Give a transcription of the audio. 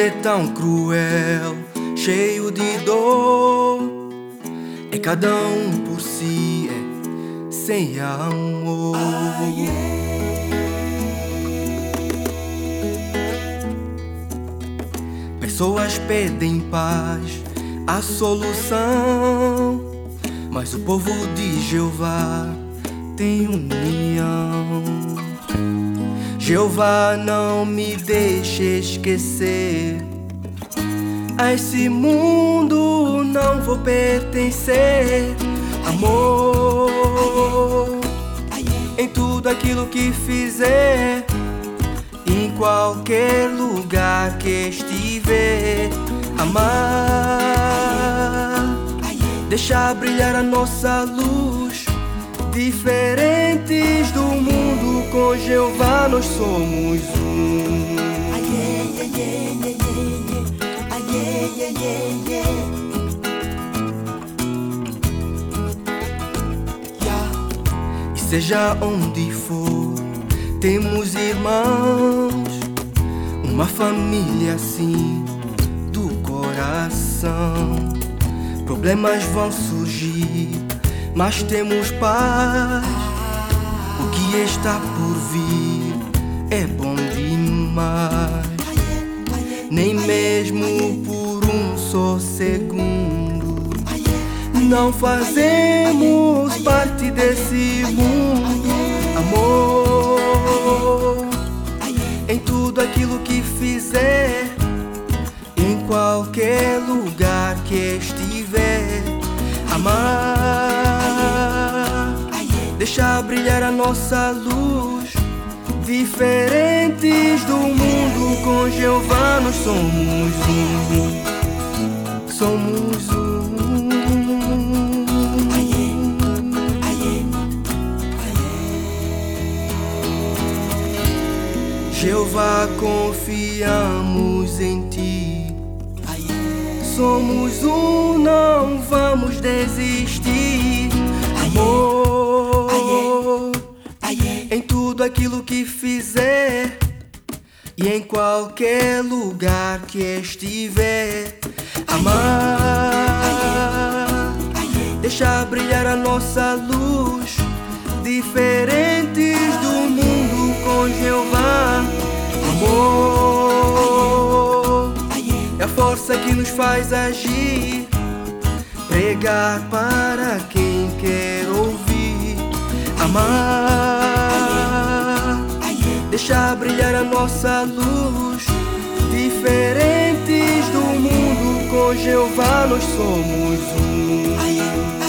é tão cruel, cheio de dor. É cada um por si, é sem amor. Pessoas pedem paz, a solução, mas o povo de Jeová tem união. Jeová, não me deixe esquecer, a esse mundo não vou pertencer. Amor, em tudo aquilo que fizer, em qualquer lugar que estiver. Amar, deixar brilhar a nossa luz. Diferentes do mundo, com Jeová nós somos um. E seja onde for, temos irmãos, uma família assim do coração. Problemas vão surgir, mas temos paz. O que está por vir é bom demais. Nem mesmo por um só segundo não fazemos parte desse mundo. Amor, em tudo aquilo que fizer, em qualquer lugar que estiver. Amar, deixar brilhar a nossa luz. Diferentes do mundo, com Jeová nós somos um. Somos um. Jeová, confiamos em ti. Somos um, não vamos desistir. Amor, em tudo aquilo que fizer, e em qualquer lugar que estiver. Amar, deixar brilhar a nossa luz. Diferentes do mundo, com Jeová. Amor, é a força que nos faz agir, pregar para quem quer ouvir. Amar, deixar brilhar a nossa luz. Diferentes do mundo, com Jeová nós somos um.